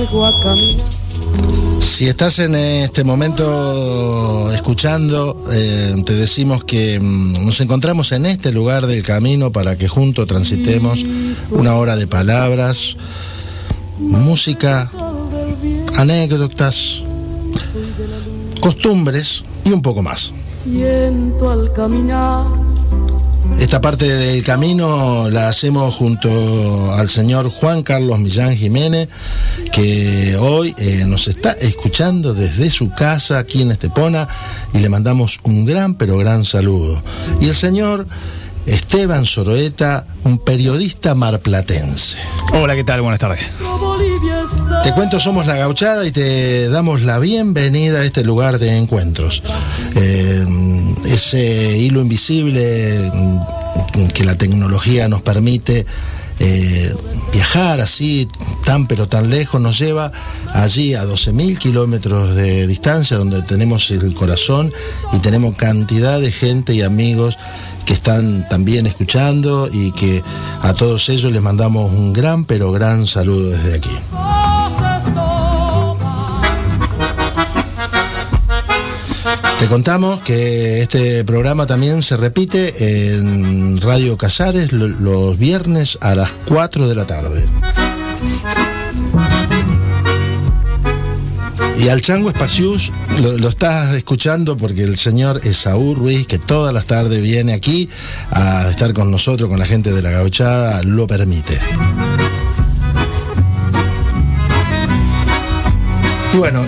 contigo a caminar. Si estás en este momento escuchando, te decimos que nos encontramos en este lugar del camino para que juntos transitemos una hora de palabras, música, anécdotas, costumbres y un poco más. Siento al caminar. Esta parte del camino la hacemos junto al señor Juan Carlos Millán Jiménez, que hoy nos está escuchando desde su casa aquí en Estepona, y le mandamos un gran pero gran saludo. Y el señor Esteban Soroeta, un periodista marplatense. Hola, ¿qué tal? Buenas tardes. Te cuento, somos La Gauchada y te damos la bienvenida a este lugar de encuentros. Ese hilo invisible que la tecnología nos permite viajar así tan pero tan lejos, nos lleva allí a 12.000 kilómetros de distancia, donde tenemos el corazón y tenemos cantidad de gente y amigos que están también escuchando, y que a todos ellos les mandamos un gran pero gran saludo desde aquí. Te contamos que este programa también se repite en Radio Casares los viernes a las 4 de la tarde. Y al Chango Espacius lo estás escuchando porque el señor Esaú Ruiz, que todas las tardes viene aquí a estar con nosotros, con la gente de La Gauchada, lo permite. Y bueno,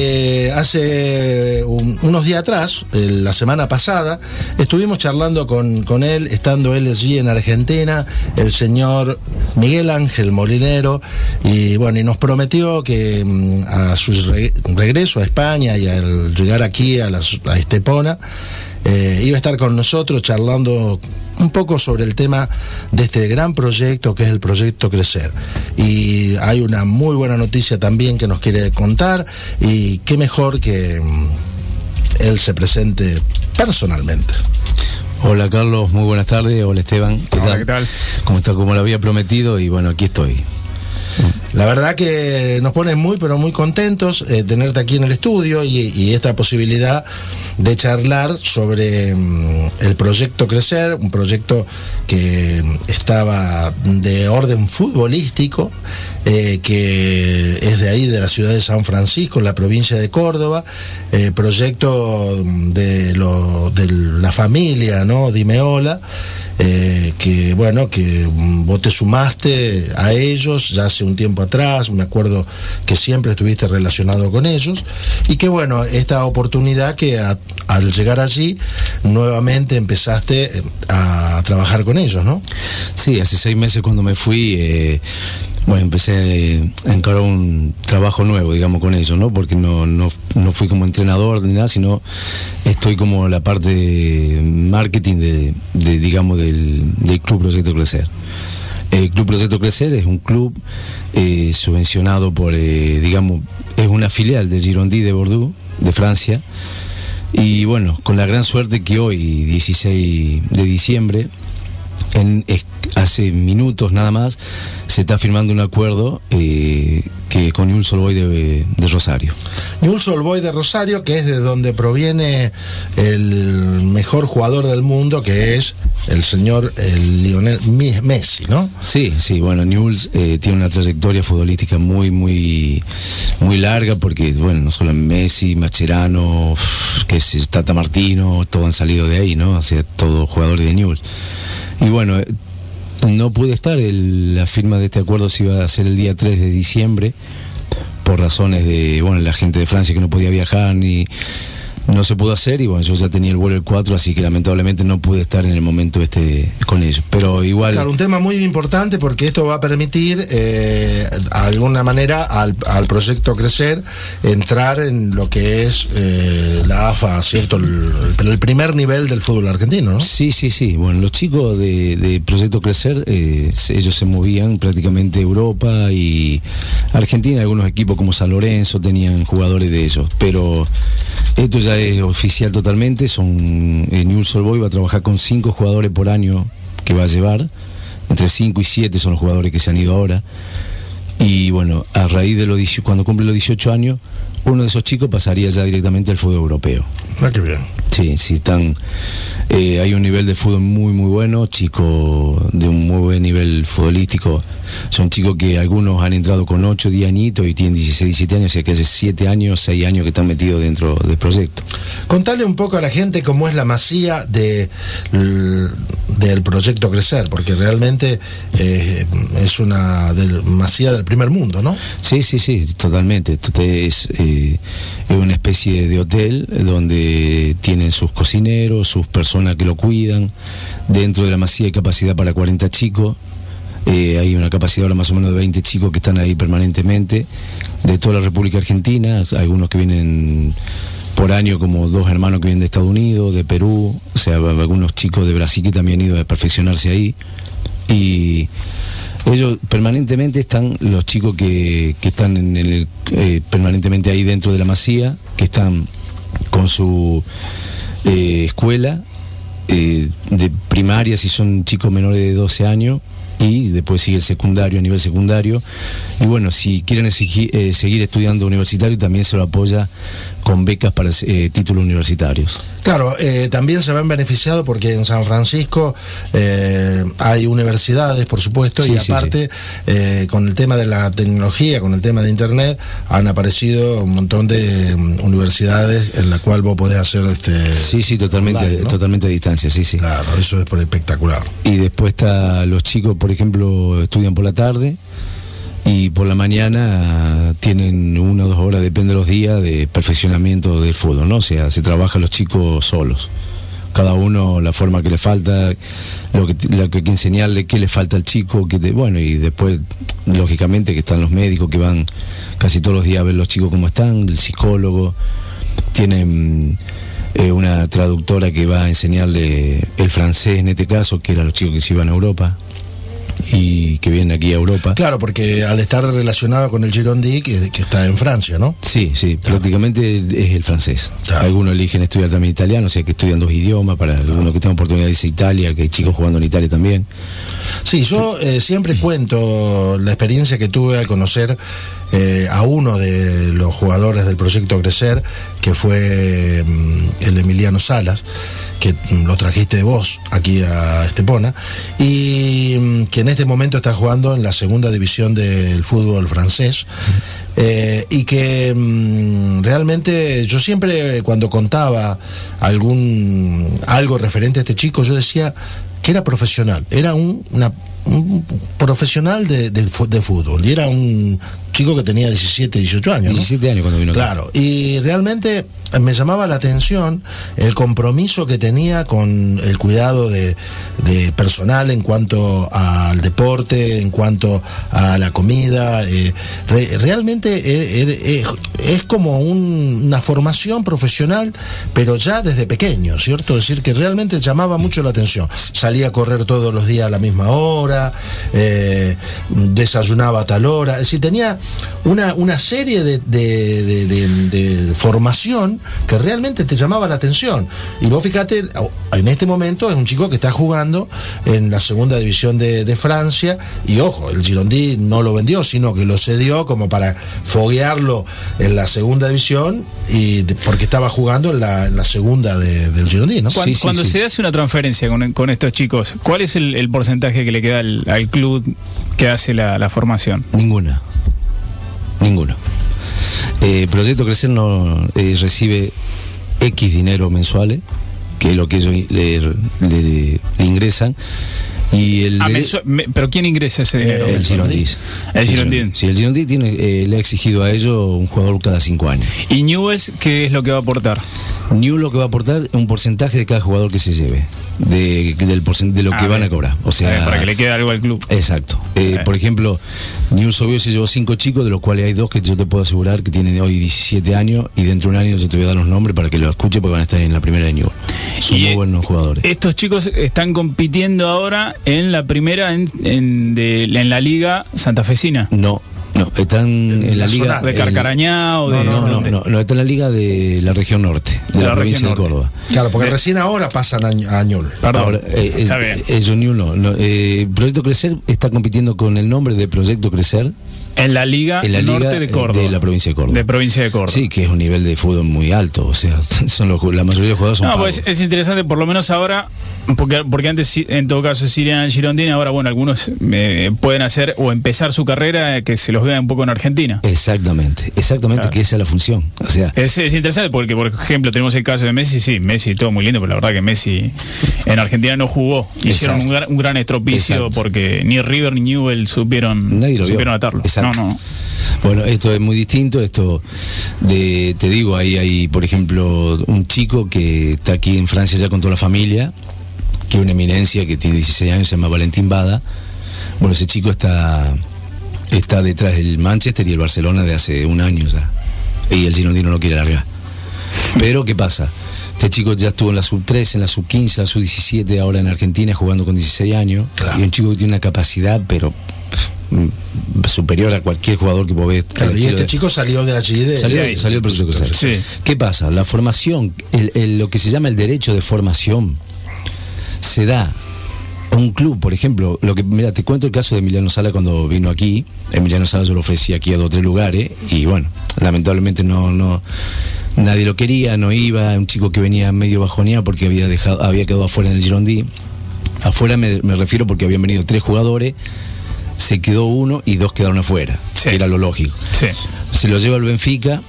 hace unos días atrás, la semana pasada, estuvimos charlando con él, estando él allí en Argentina, el señor Miguel Ángel Molinero, y bueno, y nos prometió que a su regreso a España y al llegar aquí a Estepona, iba a estar con nosotros charlando un poco sobre el tema de este gran proyecto que es el Proyecto Crecer. Y hay una muy buena noticia también que nos quiere contar, y qué mejor que él se presente personalmente. Hola Carlos, muy buenas tardes. Hola Esteban, ¿Qué tal? ¿Cómo está? Como lo había prometido, y bueno, aquí estoy. La verdad que nos pone muy pero muy contentos tenerte aquí en el estudio y esta posibilidad de charlar sobre el Proyecto Crecer, un proyecto que estaba de orden futbolístico, que es de ahí, de la ciudad de San Francisco, en la provincia de Córdoba, proyecto de la familia, ¿no?, Di Meola. Que bueno, que vos te sumaste a ellos ya hace un tiempo atrás, me acuerdo que siempre estuviste relacionado con ellos, y que bueno, esta oportunidad que al llegar allí nuevamente empezaste a trabajar con ellos, ¿no? Sí, hace 6 meses cuando me fui, bueno, empecé a encarar un trabajo nuevo, digamos, con ellos, ¿no? Porque no fui como entrenador ni nada, sino estoy como la parte de marketing digamos, del Club Proyecto Crecer. El Club Proyecto Crecer es un club subvencionado por, digamos, es una filial del Girondins de Bordeaux, de Francia, y bueno, con la gran suerte que hoy, 16 de diciembre, hace minutos nada más, se está firmando un acuerdo que con Newell's Old Boys de Rosario. Newell's Old Boys de Rosario, que es de donde proviene el mejor jugador del mundo, que es el señor Lionel Messi, ¿no? Sí, bueno, Newell's tiene una trayectoria futbolística muy, muy, muy larga, porque, bueno, no solo Messi, Mascherano, que es Tata Martino, todos han salido de ahí, ¿no? O sea, todos jugadores de Newell's. Y bueno, no pude estar, la firma de este acuerdo se iba a hacer el día 3 de diciembre, por razones de, bueno, la gente de Francia que no podía viajar, no se pudo hacer, y bueno, yo ya tenía el vuelo el 4, así que lamentablemente no pude estar en el momento con ellos, pero igual... Claro, un tema muy importante, porque esto va a permitir de alguna manera al Proyecto Crecer entrar en lo que es la AFA, ¿cierto? El primer nivel del fútbol argentino, ¿no? Sí, bueno, los chicos de Proyecto Crecer, ellos se movían prácticamente Europa y Argentina. Algunos equipos como San Lorenzo tenían jugadores de ellos, pero esto ya es oficial totalmente. Newell's Old Boys va a trabajar con 5 jugadores por año que va a llevar, entre 5 y 7 son los jugadores que se han ido ahora, Y bueno, a raíz de cuando cumple los 18 años, uno de esos chicos pasaría ya directamente al fútbol europeo. Ah, qué bien. Sí, están. Hay un nivel de fútbol muy, muy bueno, chicos de un muy buen nivel futbolístico. Son chicos que algunos han entrado con 8, 10 añitos y tienen 16, 17 años, o sea que hace 7 años, 6 años que están metidos dentro del proyecto. Contale un poco a la gente cómo es la masía del proyecto Crecer, porque realmente es una masía del primer mundo, ¿no? Sí, totalmente. Es una especie de hotel donde tienen sus cocineros, sus personas que lo cuidan. Dentro de la masía hay capacidad para 40 chicos. Hay una capacidad ahora más o menos de 20 chicos que están ahí permanentemente, de toda la República Argentina, algunos que vienen por año, como 2 hermanos que vienen de Estados Unidos, de Perú, o sea, algunos chicos de Brasil que también han ido a perfeccionarse ahí. Y ellos permanentemente están, los chicos que están permanentemente ahí dentro de la masía, que están con su escuela de primaria, si son chicos menores de 12 años, y después sigue el secundario, a nivel secundario. Y bueno, si quieren seguir estudiando universitario, también se lo apoya con becas para títulos universitarios. Claro, también se ven beneficiados porque en San Francisco hay universidades, por supuesto, y aparte, con el tema de la tecnología, con el tema de internet, han aparecido un montón de universidades en la cual vos podés hacer totalmente, online, ¿no? Totalmente a distancia, sí. Claro, eso es espectacular. Y después los chicos, por ejemplo, estudian por la tarde y por la mañana tienen 1 o 2 horas, depende de los días, de perfeccionamiento del fútbol, ¿no? O sea, se trabajan los chicos solos, cada uno la forma que le falta, lo que hay que enseñarle, qué le falta al chico, y después lógicamente que están los médicos que van casi todos los días a ver los chicos cómo están, el psicólogo, tienen una traductora que va a enseñarle el francés en este caso, que eran los chicos que se iban a Europa y que vienen aquí a Europa. Claro, porque al estar relacionado con el Girondí, que está en Francia, ¿no? Sí, claro. Prácticamente es el francés. Claro. Algunos eligen estudiar también italiano, o sea que estudian 2 idiomas, para algunos que tengan oportunidad de irse a Italia, que hay chicos jugando en Italia también. Sí, yo siempre cuento la experiencia que tuve al conocer a uno de los jugadores del proyecto Crecer, que fue el Emiliano Salas, que lo trajiste vos aquí a Estepona, y que en este momento está jugando en la 2ª división del fútbol francés, y que realmente yo siempre, cuando contaba algo referente a este chico, yo decía que era profesional, era un profesional de fútbol, y era un chico que tenía 17, 18 años, ¿no? 17 años cuando vino. Claro, y realmente me llamaba la atención el compromiso que tenía con el cuidado de personal en cuanto al deporte, en cuanto a la comida. Realmente es como una formación profesional, pero ya desde pequeño, ¿cierto? Es decir, que realmente llamaba mucho la atención. Salía a correr todos los días a la misma hora, desayunaba a tal hora, es decir, tenía una serie de formación que realmente te llamaba la atención. Y vos fíjate, en este momento es un chico que está jugando en la 2ª división de Francia, y ojo, el Girondí no lo vendió, sino que lo cedió como para foguearlo en la 2ª división, y porque estaba jugando en la 2ª del Girondí, ¿no? Cuando se hace una transferencia con estos chicos, ¿cuál es el porcentaje que le queda al club que hace la formación? Ninguno. Proyecto Crecer no recibe X dinero mensuales, que es lo que ellos le ingresan. Y ¿Pero quién ingresa ese dinero? El Girondí. El Girondí. Sí, el Girondí le ha exigido a ellos un jugador cada 5 años. ¿Y Newell's qué es lo que va a aportar? Newell's lo que va a aportar es un porcentaje de cada jugador que se lleve, de lo que van a cobrar. O sea, para que le quede algo al club. Exacto. Por ejemplo, Newell's obvio se llevó 5 chicos, de los cuales hay 2 que yo te puedo asegurar que tienen hoy 17 años, y dentro de un año yo te voy a dar los nombres para que los escuches, porque van a estar en la primera de Newell's. Son muy buenos jugadores. Estos chicos están compitiendo ahora en la primera en la Liga Santafesina. No, están en la liga de Carcarañá o de no, está en la liga de la región norte, de la provincia de Córdoba. Claro, porque recién ahora pasan a Ñul. Perdón, está bien. Ñul no. Proyecto Crecer está compitiendo con el nombre de Proyecto Crecer En la Liga Norte de Córdoba. De la provincia de Córdoba. De provincia de Córdoba. Sí, que es un nivel de fútbol muy alto. O sea, la mayoría de los jugadores son No, pagos. pues es interesante, por lo menos ahora, porque antes, en todo caso, sí irían al Girondini, ahora, bueno, algunos pueden hacer o empezar su carrera que se los vea un poco en Argentina. Exactamente, Claro. que esa es la función. O sea, Es interesante porque, por ejemplo, tenemos el caso de Messi. Sí, Messi, todo muy lindo, pero la verdad que Messi en Argentina no jugó. Hicieron un gran estropicio. Exacto. Porque ni River ni Newell supieron atarlo. Exacto. No. Bueno, esto es muy distinto. Te digo, hay, por ejemplo, un chico que está aquí en Francia ya con toda la familia, que es una eminencia, que tiene 16 años, se llama Valentín Bada. Bueno, ese chico está detrás del Manchester y el Barcelona de hace un año ya. Y el Girondino no quiere largar. Pero, ¿qué pasa? Este chico ya estuvo en la sub-13, en la sub-15, en la sub-17, ahora en Argentina, jugando con 16 años. Claro. Y un chico que tiene una capacidad, pero superior a cualquier jugador que vos ves. Claro, y este chico salió de allí. Salió del proceso de crecer. Sí. ¿Qué pasa? La formación, lo que se llama el derecho de formación, se da a un club, por ejemplo. Mira, te cuento el caso de Emiliano Sala cuando vino aquí. Emiliano Sala yo lo ofrecí aquí a 2 o 3 lugares y bueno, lamentablemente no nadie lo quería, no iba. Un chico que venía medio bajoneado porque había quedado afuera en el Girondí. Afuera me refiero porque habían venido 3 jugadores, se quedó 1 y 2 quedaron afuera, Sí. que era lo lógico. Sí. Se lo lleva el Benfica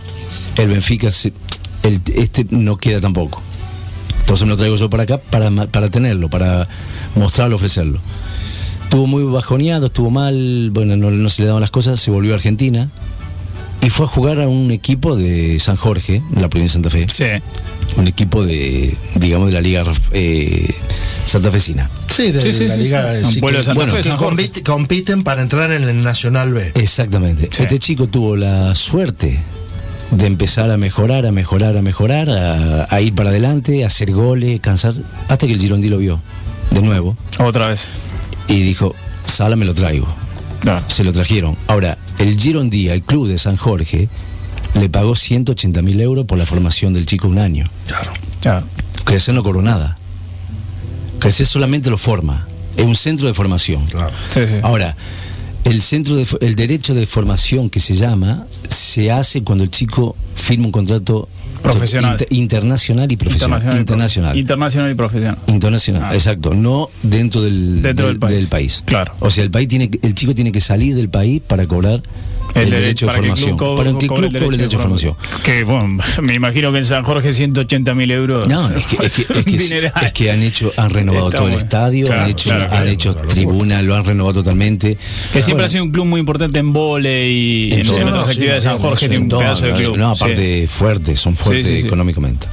este no queda tampoco. Entonces me lo traigo yo para acá para tenerlo, para mostrarlo, ofrecerlo. Estuvo muy bajoneado, estuvo mal, bueno, no se le daban las cosas, se volvió a Argentina y fue a jugar a un equipo de San Jorge, en la provincia de Santa Fe. Sí. Un equipo de la liga santafesina. Sí, de la Liga. Un Sí, pueblo de Santa Fe, que San Jorge. compiten para entrar en el Nacional B. Exactamente. Sí. Este chico tuvo la suerte de empezar a mejorar, a ir para adelante, a hacer goles, cansar, hasta que el Girondí lo vio de nuevo Otra vez. y dijo, Sala me lo traigo. Claro. Se lo trajeron. Ahora, el Girondí, al club de San Jorge, le pagó 180.000 euros por la formación del chico un año. Claro. Claro. Crecer no cobró nada. Crecer solamente lo forma. Es un centro de formación. Claro. Sí. Ahora, el derecho de formación que se llama, se hace cuando el chico firma un contrato Profesional. Internacional y profesional. Internacional. Internacional y profesional. Internacional, Ah. exacto. No dentro del país. Claro. O sea, el chico tiene que salir del país para cobrar el derecho de para que el formación. club Para que el club cobre el derecho de formación. Que bueno, me imagino que en San Jorge 180.000 euros. No, es que han renovado Está todo el bueno. estadio, Claro, han hecho claro, tribuna, lo han renovado totalmente. Que siempre Bueno, ha sido un club muy importante en vóley y en todo. otras Sí, actividades. sí, San Jorge sí, tiene un todo, pedazo de club. No, aparte son fuertes Sí. económicamente.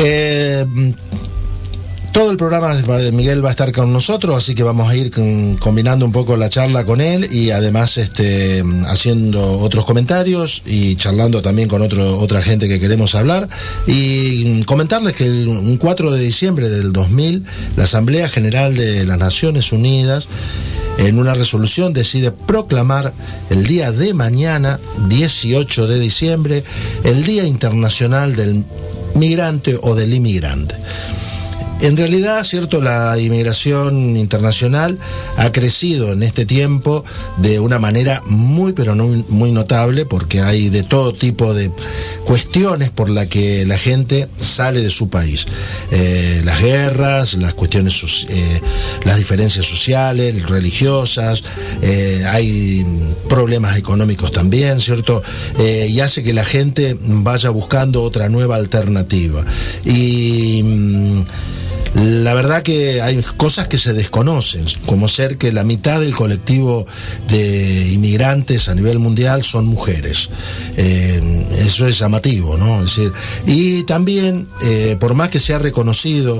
Todo el programa de Miguel va a estar con nosotros, así que vamos a ir combinando un poco la charla con él y además haciendo otros comentarios y charlando también con otra gente que queremos hablar. Y comentarles que un 4 de diciembre del 2000, la Asamblea General de las Naciones Unidas, en una resolución, decide proclamar el día de mañana, 18 de diciembre, el Día Internacional del Migrante o del Inmigrante. En realidad, cierto, la inmigración internacional ha crecido en este tiempo de una manera muy, pero no muy notable, porque hay de todo tipo de cuestiones por las que la gente sale de su país. Las guerras, las cuestiones, las diferencias sociales, religiosas, hay problemas económicos también, ¿cierto? Y hace que la gente vaya buscando otra nueva alternativa. Y la verdad que hay cosas que se desconocen, como ser que la mitad del colectivo de inmigrantes a nivel mundial son mujeres. Eso es llamativo, ¿no? Es decir, y también, por más que sea reconocido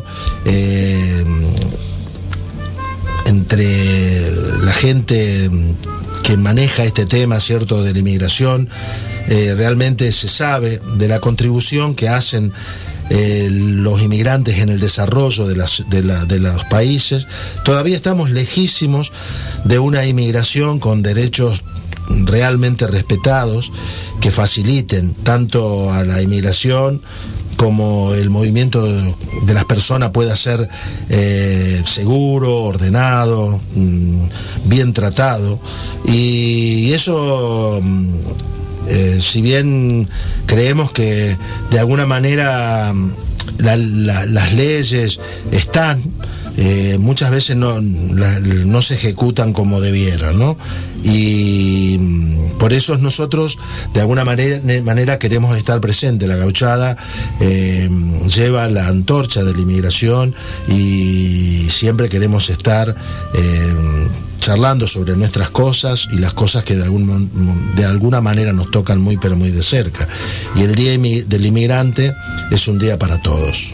entre la gente que maneja este tema, ¿cierto?, de la inmigración, realmente se sabe de la contribución que hacen los inmigrantes en el desarrollo de los países. Todavía estamos lejísimos de una inmigración con derechos realmente respetados, que faciliten tanto a la inmigración como el movimiento de las personas pueda ser seguro, ordenado, bien tratado. Y eso, si bien creemos que de alguna manera las leyes están, muchas veces no se ejecutan como debieran, ¿no? Y por eso nosotros de alguna manera queremos estar presentes. La Gauchada lleva la antorcha de la inmigración y siempre queremos estar charlando sobre nuestras cosas y las cosas que de alguna manera nos tocan muy pero muy de cerca. Y el Día del Inmigrante es un día para todos.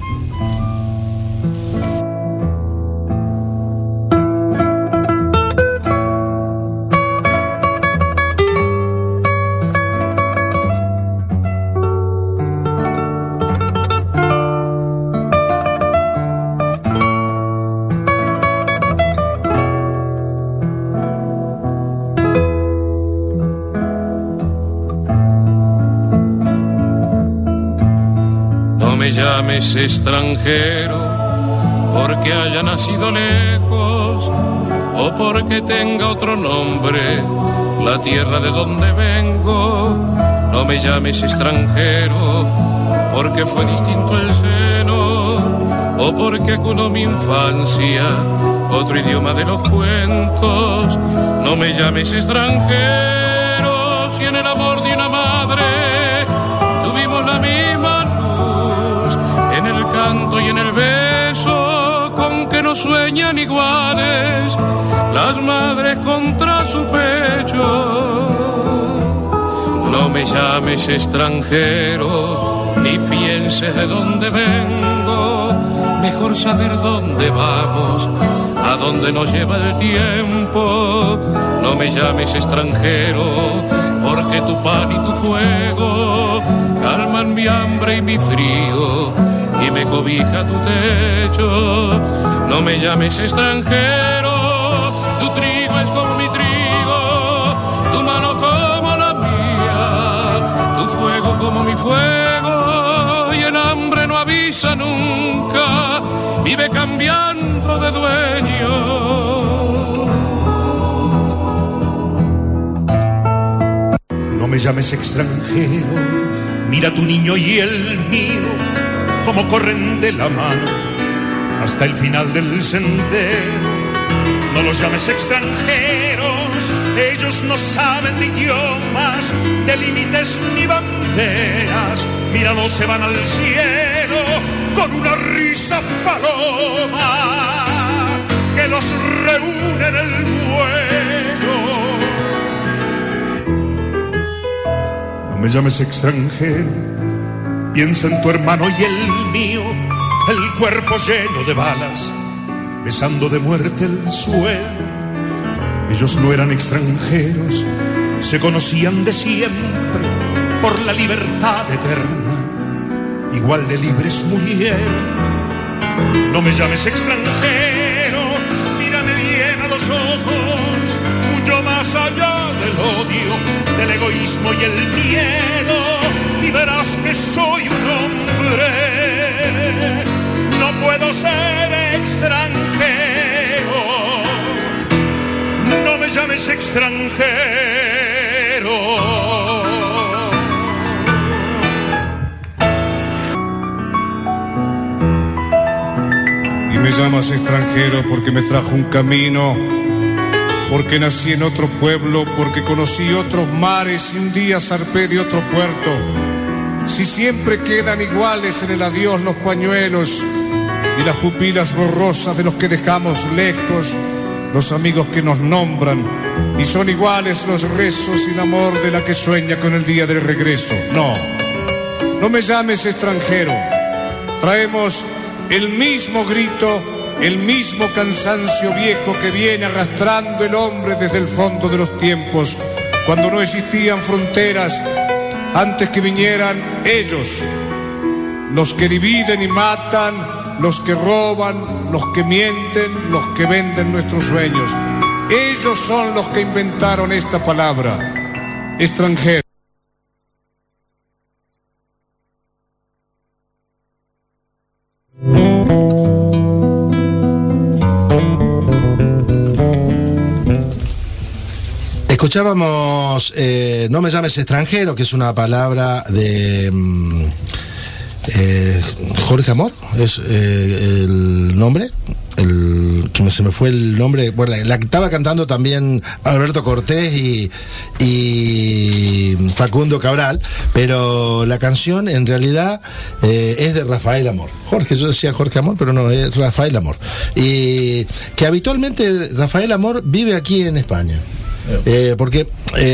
Extranjero porque haya nacido lejos o porque tenga otro nombre la tierra de donde vengo. No me llames extranjero porque fue distinto el seno o porque acunó mi infancia otro idioma de los cuentos. No me llames extranjero si en el amor de una madre tuvimos la misma luz en el canto y en el beso con que nos sueñan iguales las madres contra su pecho. No me llames extranjero ni pienses de dónde vengo, mejor saber dónde vamos, a dónde nos lleva el tiempo. No me llames extranjero porque tu pan y tu fuego calman mi hambre y mi frío y me cobija tu techo. No me llames extranjero, tu trigo es como mi trigo, tu mano como la mía, tu fuego como mi fuego, y el hambre no avisa nunca, vive cambiando de dueño. No me llames extranjero, mira tu niño y el mío, como corren de la mano hasta el final del sendero. No los llames extranjeros, ellos no saben de idiomas, de límites ni banderas. Míralos, se van al cielo con una risa paloma que los reúne en el vuelo. No me llames extranjero, piensa en tu hermano y el mío, el cuerpo lleno de balas, besando de muerte el suelo. Ellos no eran extranjeros, se conocían de siempre por la libertad eterna, igual de libres murieron. No me llames extranjero, mírame bien a los ojos, mucho más allá del odio, del egoísmo y el miedo, y verás que soy un hombre. No puedo ser extranjero, no me llames extranjero. Y me llamas extranjero porque me trajo un camino, porque nací en otro pueblo, porque conocí otros mares y un día zarpé de otro puerto. Si siempre quedan iguales en el adiós los pañuelos y las pupilas borrosas de los que dejamos lejos, los amigos que nos nombran, y son iguales los rezos y el amor de la que sueña con el día del regreso. No, no me llames extranjero. Traemos el mismo grito, el mismo cansancio viejo que viene arrastrando el hombre desde el fondo de los tiempos, cuando no existían fronteras, antes que vinieran ellos, los que dividen y matan, los que roban, los que mienten, los que venden nuestros sueños. Ellos son los que inventaron esta palabra, extranjero. Escuchábamos No me llames extranjero, que es una palabra de Jorge Amor, es el nombre, que se me fue el nombre, bueno, la que estaba cantando también Alberto Cortés y Facundo Cabral, pero la canción en realidad es de Rafael Amor. Yo decía Jorge Amor, pero no, es Rafael Amor. Y que habitualmente Rafael Amor vive aquí en España. Porque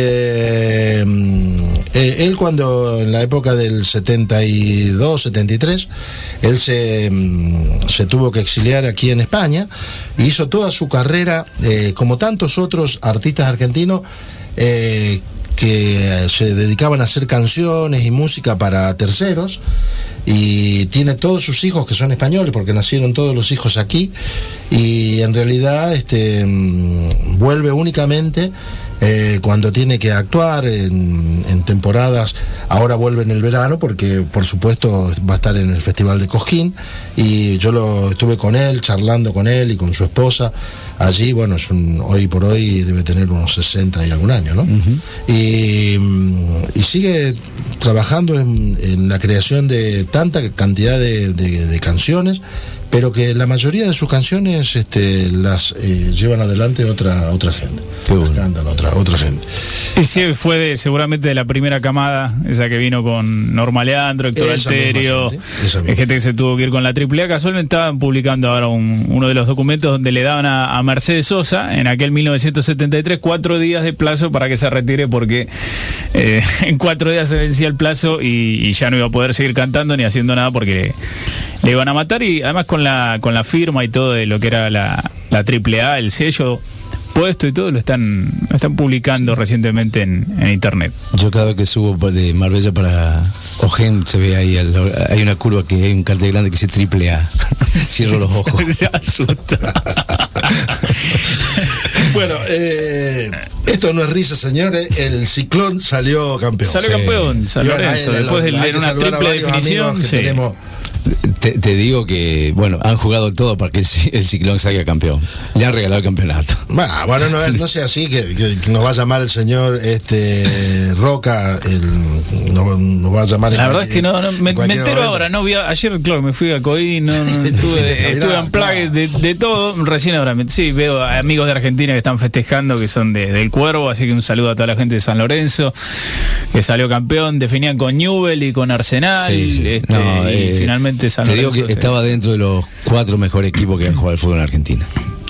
él, cuando en la época del 72, 73, él se tuvo que exiliar aquí en España, y hizo toda su carrera, como tantos otros artistas argentinos que se dedicaban a hacer canciones y música para terceros, y tiene todos sus hijos que son españoles, porque nacieron todos los hijos aquí, y en realidad vuelve únicamente cuando tiene que actuar en temporadas. Ahora vuelve en el verano porque por supuesto va a estar en el Festival de Cosquín, y yo estuve con él, charlando con él y con su esposa allí. Bueno, hoy por hoy debe tener unos 60 y algún año, ¿no? Uh-huh. Y sigue trabajando en la creación de tanta cantidad de canciones, pero que la mayoría de sus canciones las llevan adelante otra gente. Las cantan otra gente. Y sí, fue seguramente de la primera camada, esa que vino con Norma Leandro, Héctor Alterio, gente que se tuvo que ir con la AAA. Casualmente estaban publicando ahora uno de los documentos donde le daban a Mercedes Sosa, en aquel 1973, 4 días de plazo para que se retire, porque en 4 días se vencía el plazo y ya no iba a poder seguir cantando ni haciendo nada, porque le iban a matar. Y además con la firma y todo de lo que era la AAA, el sello puesto y todo, lo están publicando recientemente en internet. Yo cada vez que subo de Marbella para Ojén, se ve ahí, hay una curva que hay un cartel grande que dice AAA. Cierro los ojos. Se asusta. Bueno, esto no es risa, señores. El Ciclón salió campeón. Salió campeón, San Lorenzo, después de una triple definición. Sí. Tenemos. Te digo que, bueno, han jugado todo para que el Ciclón salga campeón. Le han regalado el campeonato. Bueno, no sea así, que nos va a llamar el señor Roca, nos va a llamar. La verdad es que me entero ahora. No vi ayer, claro, me fui a Coín, estuve en Plague de todo. Recién ahora sí veo amigos de Argentina que están festejando, que son del Cuervo, así que un saludo a toda la gente de San Lorenzo, que salió campeón. Definían con Newell y con Arsenal, y finalmente San te Lorenzo, digo que estaba dentro de los 4 mejores equipos que han jugado al fútbol en Argentina.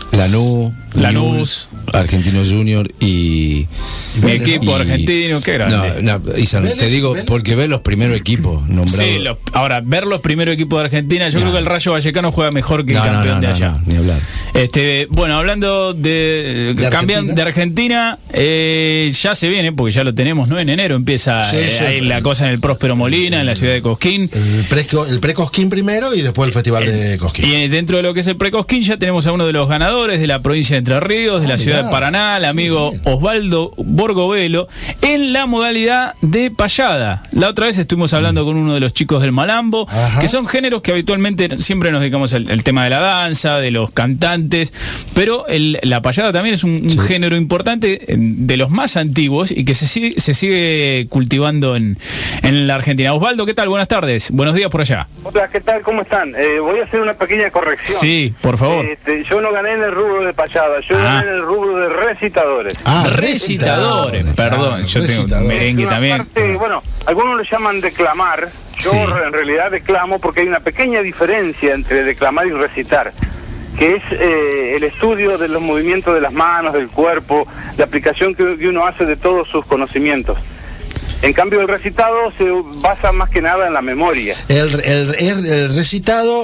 Lanús, Argentino Junior y mi equipo argentino, qué grande. Te digo, porque ver los primeros equipos nombrados. Sí, ahora, ver los primeros equipos de Argentina, yo creo que el Rayo Vallecano juega mejor que el campeón de allá. Ni hablar. Bueno, hablando de campeón de Argentina, ya se viene, porque ya lo tenemos, ¿no? En enero empieza ahí la cosa en el Próspero Molina, en la ciudad de Cosquín. El pre-Cosquín primero y después el Festival de Cosquín. Y dentro de lo que es el pre-Cosquín ya tenemos a uno de los ganadores de la provincia de Entre Ríos, de la ciudad de Paraná, el amigo Osvaldo Borgovelo, en la modalidad de payada. La otra vez estuvimos hablando con uno de los chicos del Malambo, que son géneros que habitualmente siempre nos dedicamos al tema de la danza, de los cantantes, pero la payada también es un género importante, de los más antiguos, y que se sigue cultivando en la Argentina. Osvaldo, ¿qué tal? Buenas tardes. Buenos días por allá. Hola, ¿qué tal? ¿Cómo están? Voy a hacer una pequeña corrección. Sí, por favor. Yo no gané en el rubro de payada, yo gané en el rubro de recitadores. Recitadores, perdón, yo tengo merengue también. Bueno, algunos lo llaman declamar, yo en realidad declamo porque hay una pequeña diferencia entre declamar y recitar, que es el estudio de los movimientos de las manos, del cuerpo, la aplicación que uno hace de todos sus conocimientos. En cambio, el recitado se basa más que nada en la memoria. El recitado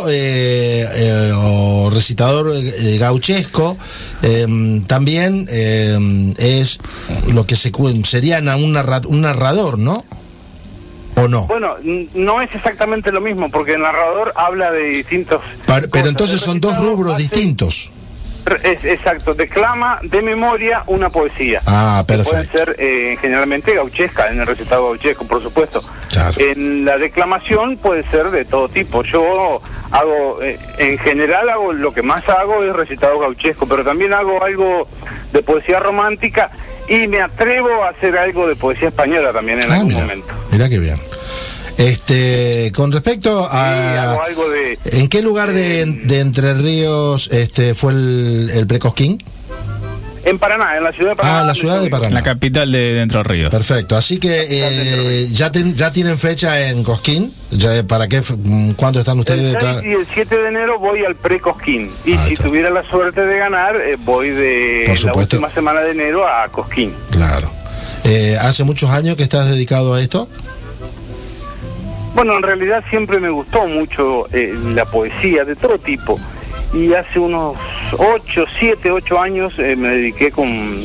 o recitador gauchesco también es lo que sería un narrador, ¿no? ¿O no? Bueno, no es exactamente lo mismo, porque el narrador habla de distintos... Pero entonces son dos rubros distintos. Exacto, declama de memoria una poesía. Perfecto. Puede ser generalmente gauchesca, en el recitado gauchesco, por supuesto. Claro. En la declamación puede ser de todo tipo. Yo hago, en general lo que más hago es recitado gauchesco, pero también hago algo de poesía romántica y me atrevo a hacer algo de poesía española también en algún momento. Mirá qué bien. Con respecto a... hago algo de... ¿En qué lugar de Entre Ríos fue el Precosquín? En Paraná, en la ciudad de Paraná. En la ciudad de Paraná. La capital de Entre Ríos. Perfecto, así que ya tienen fecha en Cosquín. ¿Cuándo están ustedes? El 6 y el 7 de enero voy al Precosquín. Y si tuviera la suerte de ganar, voy de la última semana de enero a Cosquín. Claro. ¿Hace muchos años que estás dedicado a esto? Bueno, en realidad siempre me gustó mucho la poesía de todo tipo. Y hace unos 7, 8 años me dediqué con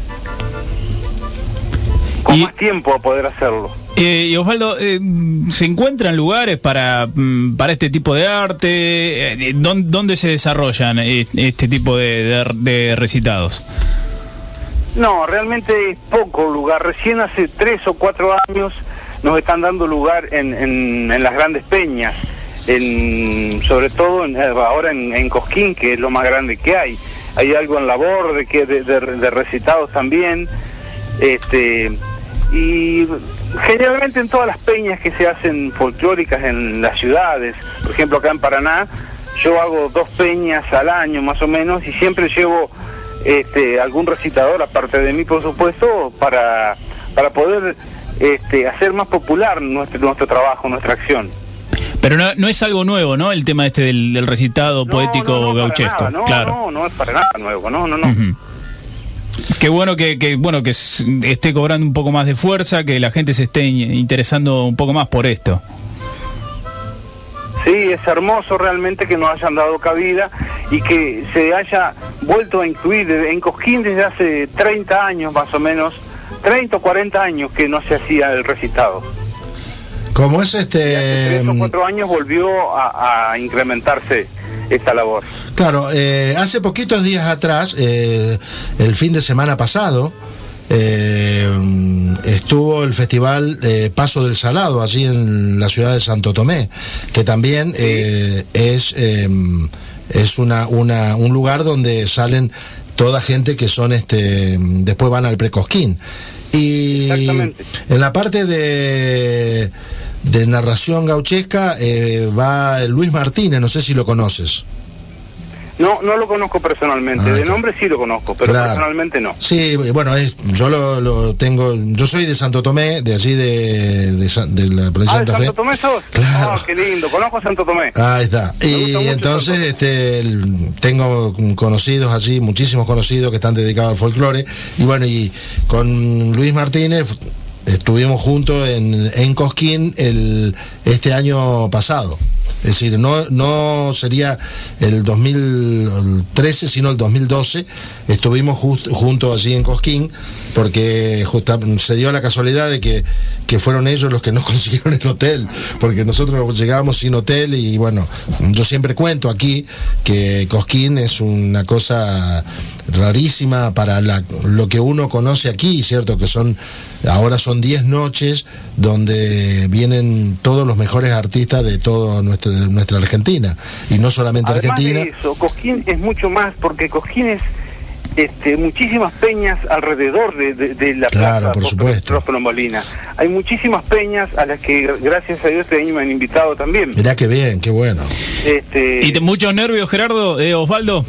más tiempo a poder hacerlo. Y Osvaldo, ¿se encuentran lugares para este tipo de arte? ¿Dónde se desarrollan este tipo de recitados? No, realmente es poco lugar. Recién hace 3 o 4 años nos están dando lugar en las grandes peñas. Sobre todo ahora en Cosquín, que es lo más grande que hay. Hay algo en labor de recitados también, y generalmente en todas las peñas que se hacen folclóricas en las ciudades. Por ejemplo, acá en Paraná yo hago 2 peñas al año más o menos, y siempre llevo algún recitador aparte de mí, por supuesto, para poder hacer más popular nuestro trabajo, nuestra acción. Pero no es algo nuevo, ¿no? El tema del recitado poético gauchesco. No es para nada nuevo, no. Uh-huh. Qué bueno que esté cobrando un poco más de fuerza, que la gente se esté interesando un poco más por esto. Sí, es hermoso realmente que nos hayan dado cabida y que se haya vuelto a incluir en Cosquín desde hace 30 años más o menos, 30 o 40 años que no se hacía el recitado. ¿Cómo es hace 3 o 4 años volvió a incrementarse esta labor. Claro, hace poquitos días atrás, el fin de semana pasado, estuvo el festival Paso del Salado, allí en la ciudad de Santo Tomé, que también es un lugar donde salen toda gente que son después van al Precosquín. Y en la parte de narración gauchesca va Luis Martínez, no sé si lo conoces. No lo conozco personalmente, de nombre sí lo conozco, pero personalmente no. Sí, bueno, yo lo tengo, yo soy de Santo Tomé, de allí de la provincia de Santa Fe. ¿Santo Tomé sos? Claro. Oh, qué lindo, conozco Santo Tomé. Ahí está. Y entonces tengo conocidos allí, muchísimos conocidos que están dedicados al folclore, y bueno, y con Luis Martínez estuvimos juntos en Cosquín este año pasado. Es decir, no sería el 2013, sino el 2012. Estuvimos juntos allí en Cosquín, porque se dio la casualidad de que fueron ellos los que nos consiguieron el hotel, porque nosotros llegábamos sin hotel. Y bueno, yo siempre cuento aquí que Cosquín es una cosa rarísima para lo que uno conoce aquí, ¿cierto? Que ahora son 10 noches donde vienen todos los mejores artistas de toda nuestra Argentina, y no solamente Además Argentina. De eso, Cosquín es mucho más, porque Cosquín es muchísimas peñas alrededor de la plaza, por supuesto. Próspero Molina. Hay muchísimas peñas a las que gracias a Dios este año me han invitado también. Mirá qué bien, qué bueno. ¿Y muchos nervios, Gerardo, Osvaldo?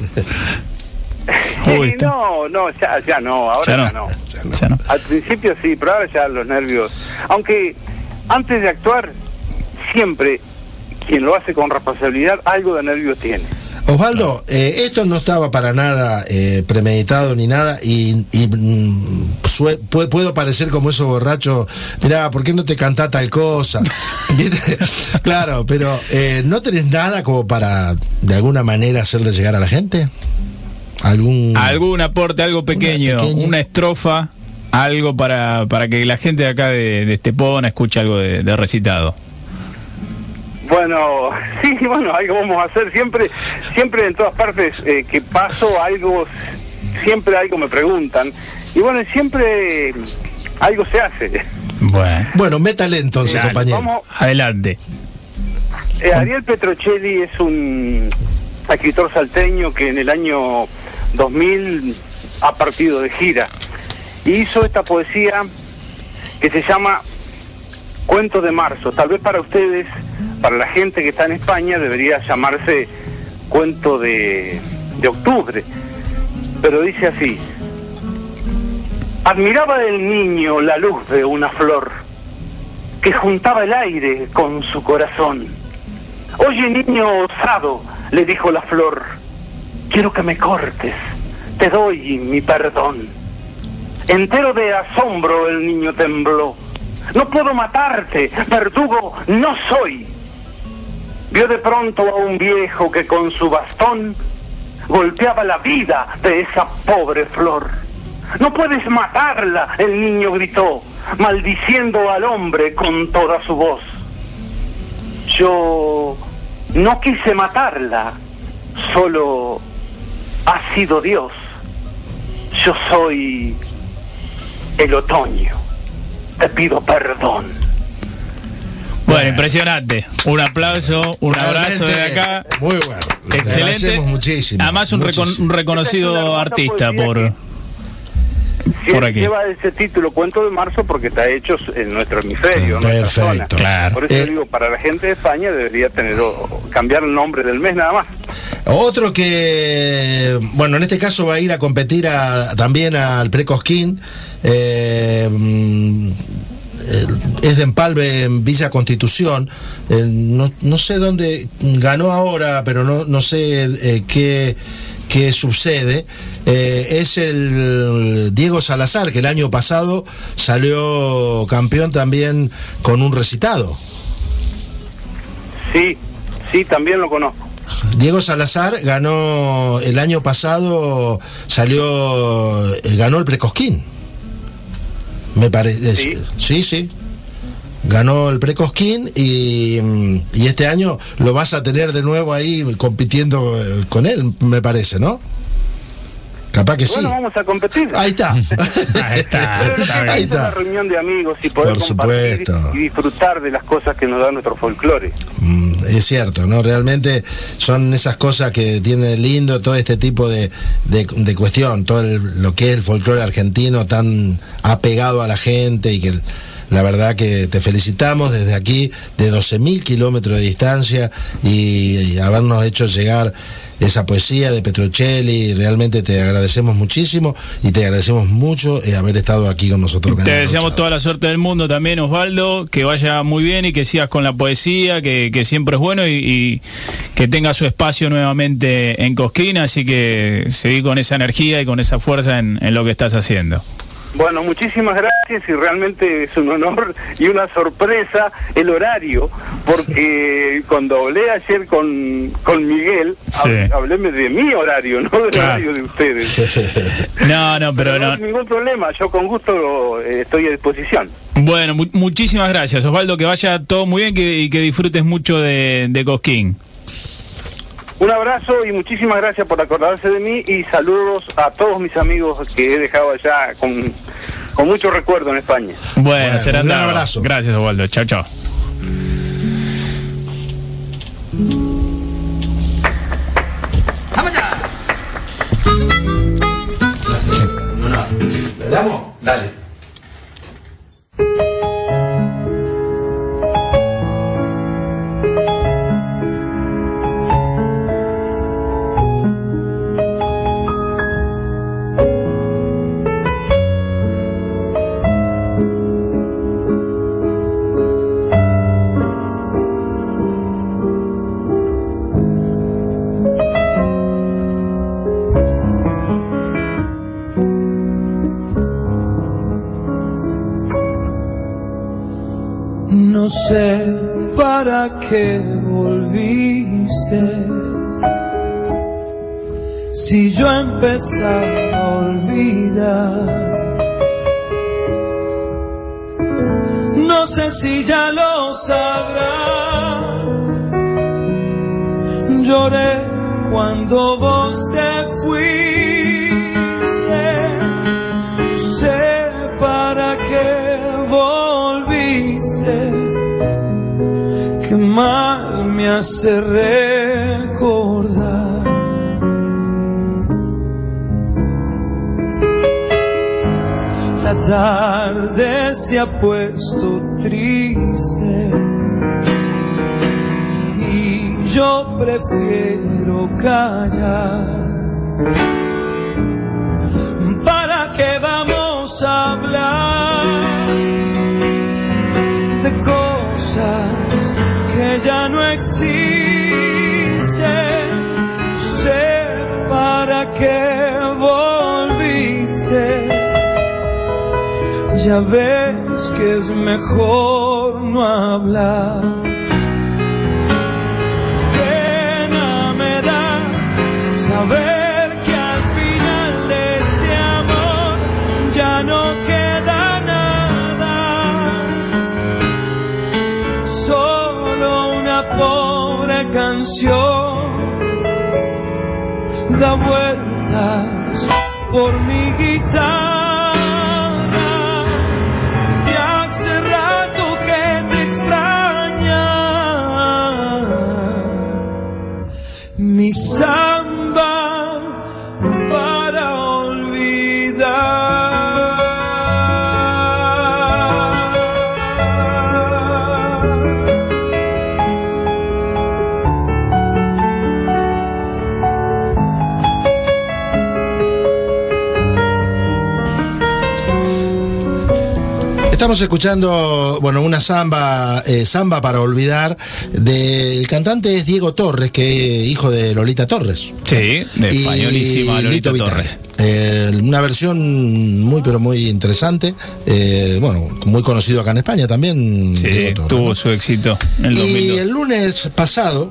Ya no, ahora ya no. Al principio sí, pero ahora ya los nervios. Aunque antes de actuar, siempre quien lo hace con responsabilidad, algo de nervios tiene. Osvaldo, esto no estaba para nada premeditado ni nada, y puedo parecer como esos borrachos, mirá, ¿por qué no te cantás tal cosa? Claro, pero ¿no tenés nada como para de alguna manera hacerle llegar a la gente? ¿Algún aporte, algo pequeño, una estrofa, algo para que la gente de acá de Estepona escuche algo de recitado? Bueno, algo vamos a hacer. Siempre en todas partes que paso algo, siempre algo me preguntan. Y bueno, siempre algo se hace. Bueno, métale entonces, compañero. Adelante. Ariel Petrocelli es un escritor salteño que en el año 2000 ha partido de gira. y hizo esta poesía que se llama Cuento de Marzo. Tal vez para ustedes, para la gente que está en España, debería llamarse Cuento de Octubre, pero dice así: admiraba el niño la luz de una flor que juntaba el aire con su corazón. Oye, niño osado, le dijo la flor, quiero que me cortes, te doy mi perdón. Entero de asombro el niño tembló. No puedo matarte, verdugo no soy. Vio de pronto a un viejo que con su bastón golpeaba la vida de esa pobre flor. No puedes matarla, el niño gritó, maldiciendo al hombre con toda su voz. Yo no quise matarla, solo ha sido Dios. Yo soy el otoño, te pido perdón. Bueno, impresionante. Un aplauso, un abrazo de acá. Muy bueno. Excelente. Muchísimo. Además, un reconocido artista por aquí. Lleva ese título, Cuento de Marzo, porque está hecho en nuestro hemisferio. Perfecto. Claro. Por eso digo, para la gente de España debería cambiar el nombre del mes nada más. Otro que, bueno, en este caso va a ir a competir también al Pre-Cosquín. Es de Empalme, en Villa Constitución. No sé dónde ganó ahora, pero no sé qué sucede. Es el Diego Salazar, que el año pasado salió campeón también con un recitado. Sí, también lo conozco. Diego Salazar ganó el año pasado, ganó el Pre-Cosquín, me parece. Sí. Ganó el Pre-Cosquín y este año lo vas a tener de nuevo ahí compitiendo con él, me parece, ¿no? Capaz que bueno, sí. Vamos a competir. Ahí está. Ahí está. Es una reunión de amigos y poder compartir y disfrutar de las cosas que nos da nuestro folclore. Es cierto, ¿no? Realmente son esas cosas que tiene lindo todo este tipo de cuestión, todo lo que es el folclore argentino tan apegado a la gente, y que la verdad que te felicitamos desde aquí, de 12.000 kilómetros de distancia, y habernos hecho llegar esa poesía de Petrocelli. Realmente te agradecemos muchísimo, y te agradecemos mucho haber estado aquí con nosotros. Te deseamos toda la suerte del mundo también, Osvaldo, que vaya muy bien y que sigas con la poesía, que siempre es bueno, y que tenga su espacio nuevamente en Cosquín, así que seguí con esa energía y con esa fuerza en lo que estás haciendo. Bueno, muchísimas gracias, y realmente es un honor y una sorpresa el horario, porque cuando hablé ayer con Miguel, sí, hablé de mi horario, no del horario de ustedes. No, pero no hay ningún problema, yo con gusto estoy a disposición. Bueno, muchísimas gracias, Osvaldo, que vaya todo muy bien y que disfrutes mucho de Cosquín. Un abrazo y muchísimas gracias por acordarse de mí, y saludos a todos mis amigos que he dejado allá con mucho recuerdo en España. Bueno, será un gran abrazo. Gracias, Osvaldo. Chao. ¡Vamos ya! ¿Le damos? Dale. No sé para qué volviste, si yo empezaba a olvidar. No sé si ya lo sabrás. Lloré cuando vos te fuiste. No sé para qué volviste. Qué mal me hace recordar. la tarde se ha puesto triste y yo prefiero callar. ¿Para qué vamos a hablar de cosas que ya no existen? Sé para qué volviste. Ya ves que es mejor no hablar. Pena me da saber que al final de este amor ya no queda nada, solo una pobre canción da vueltas por mi guitarra. Y hace rato que te extraña mi samba para olvidar. Estamos escuchando, bueno, una samba para olvidar, del cantante es Diego Torres, que es hijo de Lolita Torres. Sí, de españolísima Lolita Torres. Una versión muy, pero muy interesante. Bueno, muy conocido acá en España también. Sí, Diego Torres, tuvo ¿no? su éxito en el 2002. Y el lunes pasado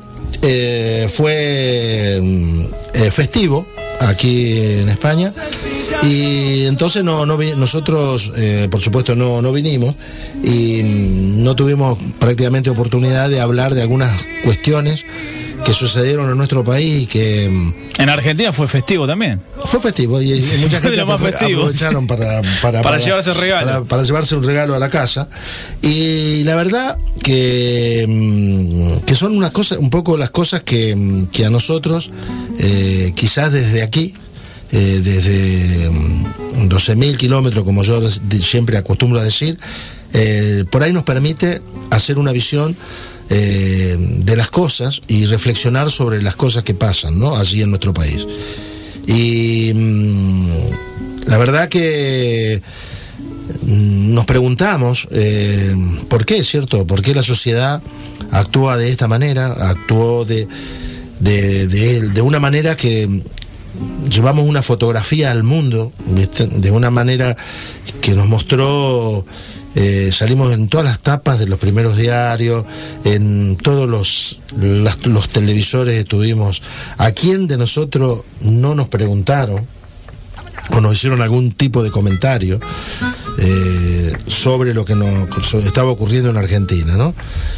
fue festivo aquí en España. Y entonces nosotros, por supuesto, no vinimos y no tuvimos prácticamente oportunidad de hablar de algunas cuestiones que sucedieron en nuestro país y que... En Argentina fue festivo también. Fue festivo y mucha gente aprovecharon para llevarse el regalo. Para llevarse un regalo a la casa. Y la verdad que son unas cosas, un poco las cosas que a nosotros, quizás desde aquí, desde 12.000 kilómetros, como yo siempre acostumbro a decir, por ahí nos permite hacer una visión de las cosas y reflexionar sobre las cosas que pasan, ¿no?, allí en nuestro país. Y la verdad que nos preguntamos por qué, ¿cierto? ¿Por qué la sociedad actúa de esta manera? Actuó de una manera que llevamos una fotografía al mundo, ¿viste? De una manera que nos mostró, salimos en todas las tapas de los primeros diarios, en todos los televisores estuvimos. ¿A quién de nosotros no nos preguntaron o nos hicieron algún tipo de comentario sobre lo que nos estaba ocurriendo en Argentina, ¿no?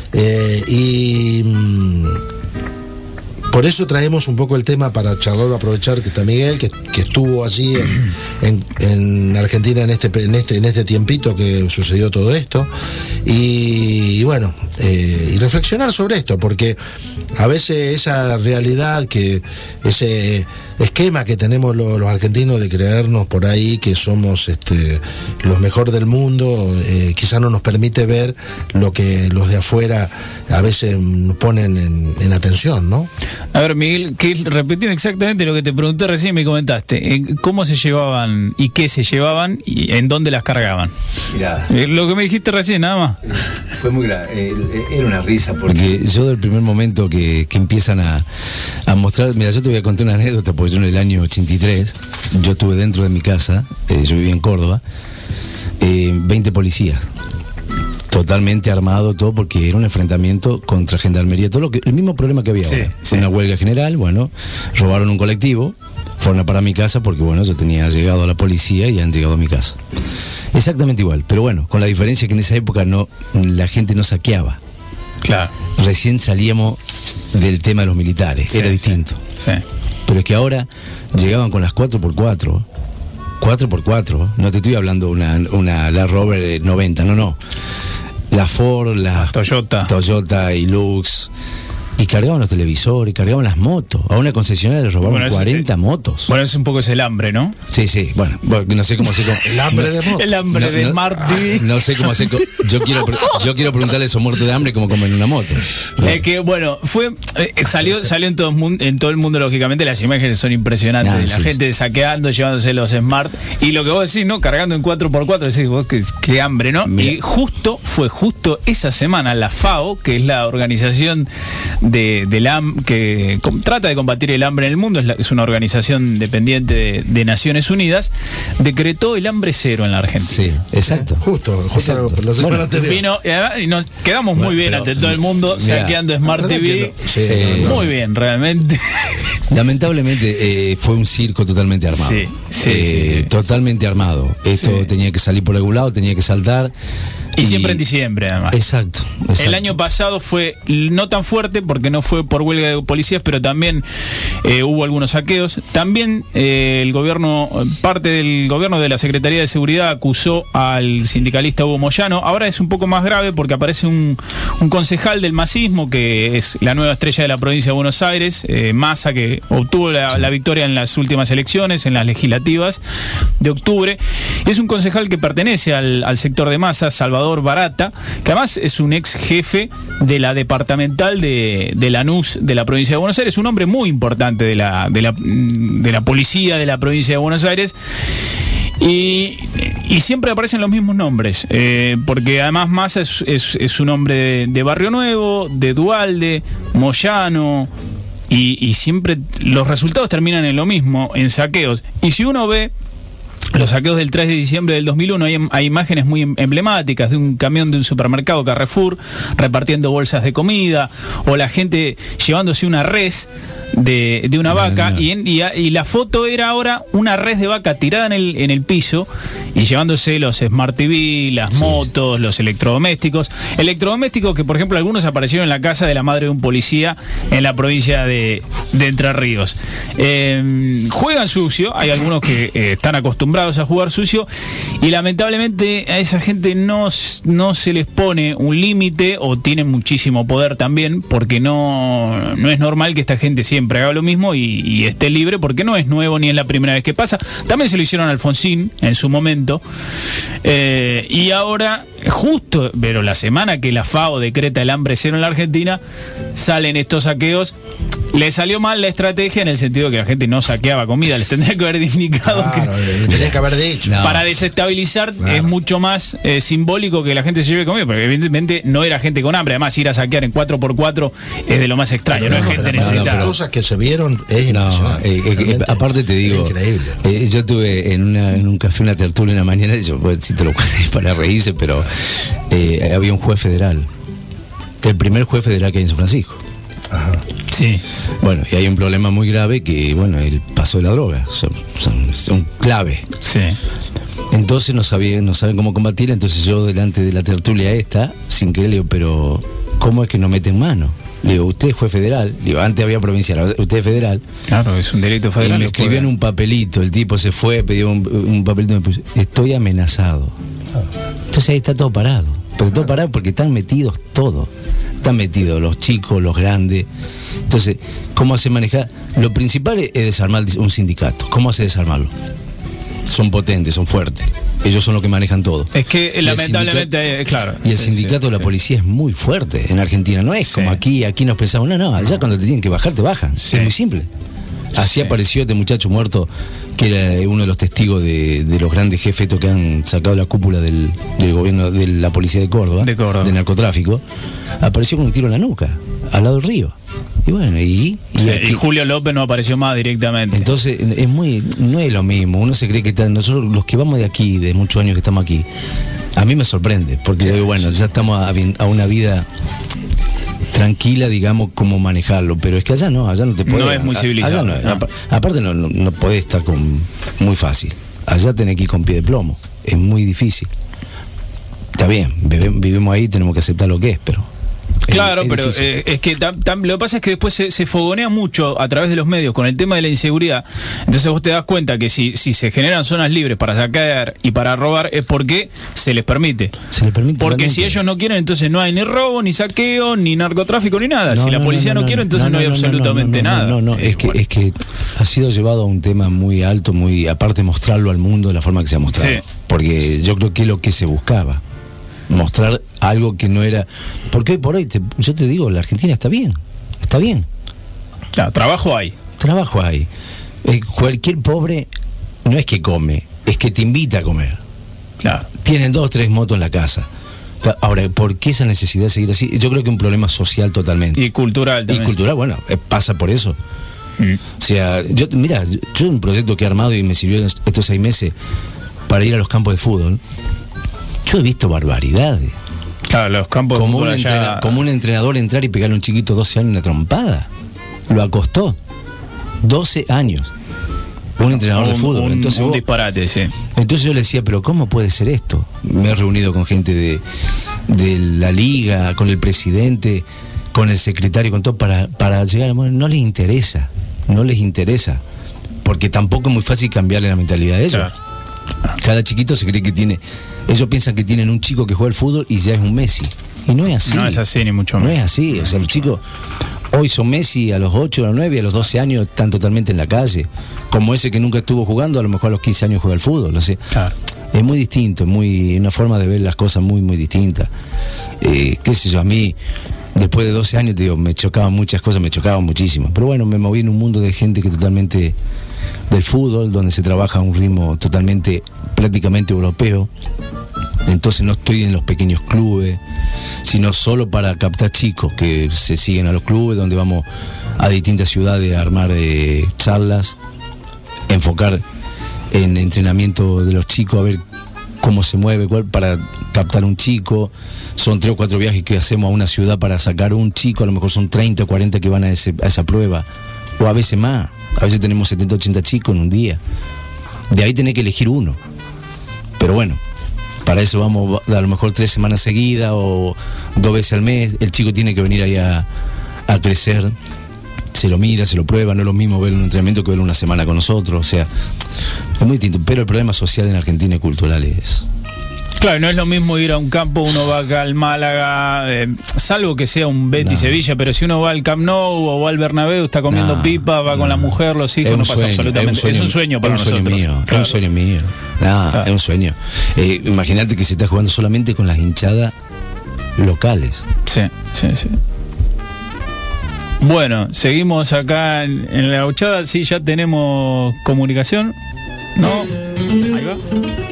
Por eso traemos un poco el tema para charlarlo, aprovechar que está Miguel, que estuvo allí en Argentina en este tiempito que sucedió todo esto, y bueno, y reflexionar sobre esto, porque a veces esa realidad, que ese esquema que tenemos los argentinos de creernos por ahí que somos los mejores del mundo, quizás no nos permite ver lo que los de afuera a veces nos ponen en atención, ¿no? A ver, Miguel, que repitiendo exactamente lo que te pregunté recién, me comentaste, ¿cómo se llevaban y qué se llevaban y en dónde las cargaban? Mirá, lo que me dijiste recién, nada más. fue muy grave, era una risa, porque yo del primer momento que empiezan a mostrar, mira, yo te voy a contar una anécdota, porque yo en el año 83, yo estuve dentro de mi casa, yo vivía en Córdoba, 20 policías, totalmente armado, todo, porque era un enfrentamiento contra Gendarmería, todo el mismo problema que había ahora. Sí. Una huelga general, bueno, robaron un colectivo, fueron a parar a mi casa porque, bueno, yo tenía llegado a la policía y han llegado a mi casa. Exactamente igual, pero bueno, con la diferencia que en esa época la gente no saqueaba. Claro. Recién salíamos del tema de los militares, era distinto. Sí. Pero es que ahora llegaban con las 4x4, no te estoy hablando una Land Rover 90, no. La Ford, la Toyota Hilux, y cargaban los televisores, cargaban las motos. A una concesionaria le robaron 40 motos. Bueno, es un poco el hambre, ¿no? Sí, bueno, no sé cómo hacer. El hambre de moto. El hambre de Martí. No sé cómo hacer. Yo quiero preguntarle a esos muertos de hambre cómo comen una moto. Que bueno, salió en todo el mundo, lógicamente. Las imágenes son impresionantes. La gente saqueando, llevándose los Smart. Y lo que vos decís, ¿no? Cargando en 4x4, decís vos qué hambre, ¿no? Mira. Y fue justo esa semana la FAO, que es la organización que trata de combatir el hambre en el mundo, es una organización dependiente de Naciones Unidas, decretó el hambre cero en la Argentina. Sí, exacto. Justo la semana anterior. Y nos quedamos muy bien ante todo el mundo, saqueando Smart TV. Muy bien, realmente. Lamentablemente fue un circo totalmente armado. Sí. Totalmente armado. Esto tenía que salir por algún lado, tenía que saltar. Y siempre en diciembre, además. Exacto. El año pasado fue no tan fuerte porque no fue por huelga de policías, pero también hubo algunos saqueos. También parte del gobierno de la Secretaría de Seguridad acusó al sindicalista Hugo Moyano. Ahora es un poco más grave porque aparece un concejal del masismo, que es la nueva estrella de la provincia de Buenos Aires, Massa, que obtuvo la victoria en las últimas elecciones, en las legislativas de octubre. Es un concejal que pertenece al sector de Massa, Salvador Barata, que además es un ex jefe de la departamental de Lanús, de la provincia de Buenos Aires, un hombre muy importante de la policía de la provincia de Buenos Aires. Y siempre aparecen los mismos nombres, porque además Massa es un hombre de Barrio Nuevo, de Duhalde, Moyano, y siempre los resultados terminan en lo mismo, en saqueos. Y si uno ve los saqueos del 3 de diciembre del 2001, hay imágenes muy emblemáticas de un camión de un supermercado Carrefour repartiendo bolsas de comida, o la gente llevándose una res de una vaca, y la foto era ahora una res de vaca tirada en el piso y llevándose los Smart TV, las motos, los electrodomésticos que por ejemplo algunos aparecieron en la casa de la madre de un policía en la provincia de Entre Ríos. Juegan sucio, hay algunos que están acostumbrados a jugar sucio, y lamentablemente a esa gente no se les pone un límite, o tienen muchísimo poder también, porque no es normal que esta gente siempre haga lo mismo y esté libre, porque no es nuevo ni es la primera vez que pasa. También se lo hicieron a Alfonsín en su momento, y ahora justo, pero la semana que la FAO decreta el hambre cero en la Argentina, salen estos saqueos. Le salió mal la estrategia en el sentido que la gente no saqueaba comida, les tendría que haber indicado, le tendría que haber dicho. Para desestabilizar, es mucho más simbólico que la gente se lleve comida, porque evidentemente no era gente con hambre. Además, ir a saquear en 4x4 es de lo más extraño, no es gente necesitada. Las cosas que se vieron es impresionante. Aparte te digo, yo tuve en un café una tertulia una mañana, si te lo cuento para reírse, pero había un juez federal, el primer juez federal que hay en San Francisco. Ajá. Sí. Bueno, y hay un problema muy grave que, el paso de la droga son clave. Sí. Entonces no saben cómo combatir. Entonces yo, delante de la tertulia sin querer, le digo, pero ¿cómo es que no meten mano? Le digo, usted fue federal. Le digo, antes había provincial, usted es federal. Claro, es un delito federal. Y me escribió en un papelito, el tipo se fue, pidió un papelito, me puso, estoy amenazado. Entonces ahí está todo parado. Pero todo parado porque están metidos todos. Están metidos los chicos, los grandes. Entonces, ¿cómo hace manejar? Lo principal es desarmar un sindicato. ¿Cómo hace desarmarlo? Son potentes, son fuertes. Ellos son los que manejan todo. Es que lamentablemente, claro. Y el sindicato de la policía es muy fuerte en Argentina. No es como aquí nos pensamos, allá cuando te tienen que bajar, te bajan. Es muy simple. Así apareció este muchacho muerto, que era uno de los testigos de los grandes jefes que han sacado la cúpula del gobierno de la policía de Córdoba, de narcotráfico. Apareció con un tiro en la nuca, al lado del río. Y bueno, y Julio López no apareció más directamente. Entonces no es lo mismo. Uno se cree que nosotros los que vamos de aquí, de muchos años que estamos aquí, a mí me sorprende, porque yo digo, ya estamos a una vida tranquila, digamos, cómo manejarlo, pero es que allá no te podés. No es muy civilizado. Aparte no podés estar muy fácil. Allá tenés que ir con pie de plomo, es muy difícil. Está bien, vivimos ahí, tenemos que aceptar lo que es, pero Claro, pero es que lo que pasa es que después se fogonea mucho a través de los medios con el tema de la inseguridad. Entonces vos te das cuenta que si se generan zonas libres para saquear y para robar es porque se les permite. Porque totalmente. Si ellos no quieren, entonces no hay ni robo, ni saqueo, ni narcotráfico, ni nada. Si la policía no quiere, entonces no hay absolutamente nada. Es que ha sido llevado a un tema muy alto, muy aparte mostrarlo al mundo de la forma que se ha mostrado. Sí. Porque yo creo que es lo que se buscaba. Mostrar algo que no era. Porque hoy por hoy, yo te digo, la Argentina está bien. Está bien. Claro, trabajo hay. Cualquier pobre no es que come, es que te invita a comer. Claro. Tienen 2 o 3 motos en la casa. Ahora, ¿por qué esa necesidad de seguir así? Yo creo que es un problema social totalmente. Y cultural también. Y cultural, bueno, pasa por eso. O sea, yo un proyecto que he armado y me sirvió estos 6 meses para ir a los campos de fútbol. Yo he visto barbaridades. Claro, los campos de fútbol como un entrenador entrar y pegarle a un chiquito 12 años una trompada. Lo acostó. 12 años. Un entrenador de fútbol. Entonces un disparate, sí. Entonces yo le decía, pero ¿cómo puede ser esto? Me he reunido con gente de la liga, con el presidente, con el secretario, con todo, para llegar. Bueno, no les interesa. Porque tampoco es muy fácil cambiarle la mentalidad de ellos. Claro. Cada chiquito se cree que tiene. Ellos piensan que tienen un chico que juega al fútbol y ya es un Messi. Y no es así. No es así, ni mucho menos. No es así. O sea, los chicos hoy son Messi a los 8, a los 9, a los 12 años están totalmente en la calle. Como ese que nunca estuvo jugando, a lo mejor a los 15 años juega al fútbol. No sé. Claro. Es muy distinto, es una forma de ver las cosas muy, muy distinta. Qué sé yo, a mí, después de 12 años, te digo, me chocaban muchas cosas, me chocaban muchísimo. Pero bueno, me moví en un mundo de gente que totalmente del fútbol, donde se trabaja a un ritmo prácticamente europeo. Entonces no estoy en los pequeños clubes, sino solo para captar chicos que se siguen a los clubes, donde vamos a distintas ciudades a armar charlas, enfocar en entrenamiento de los chicos, a ver cómo se mueve, para captar un chico. Son 3 o 4 viajes que hacemos a una ciudad para sacar un chico, a lo mejor son 30 o 40 que van a esa prueba, o a veces más. A veces tenemos 70 o 80 chicos en un día. De ahí tenés que elegir uno. Pero bueno, para eso vamos a lo mejor 3 semanas seguidas o 2 veces al mes. El chico tiene que venir ahí a crecer. Se lo mira, se lo prueba. No es lo mismo ver un entrenamiento que ver una semana con nosotros. O sea, es muy distinto. Pero el problema social en Argentina y cultural es... Claro, no es lo mismo ir a un campo, uno va acá al Málaga, salvo que sea un Betis Sevilla, pero si uno va al Camp Nou o va al Bernabéu, está comiendo pipa, va con la mujer, los hijos, no pasa absolutamente. Es un sueño para nosotros. Es un sueño mío. Es un sueño. Imagínate que se está jugando solamente con las hinchadas locales. Sí. Bueno, seguimos acá en la gauchada. Sí, ya tenemos comunicación. ¿No? Ahí va.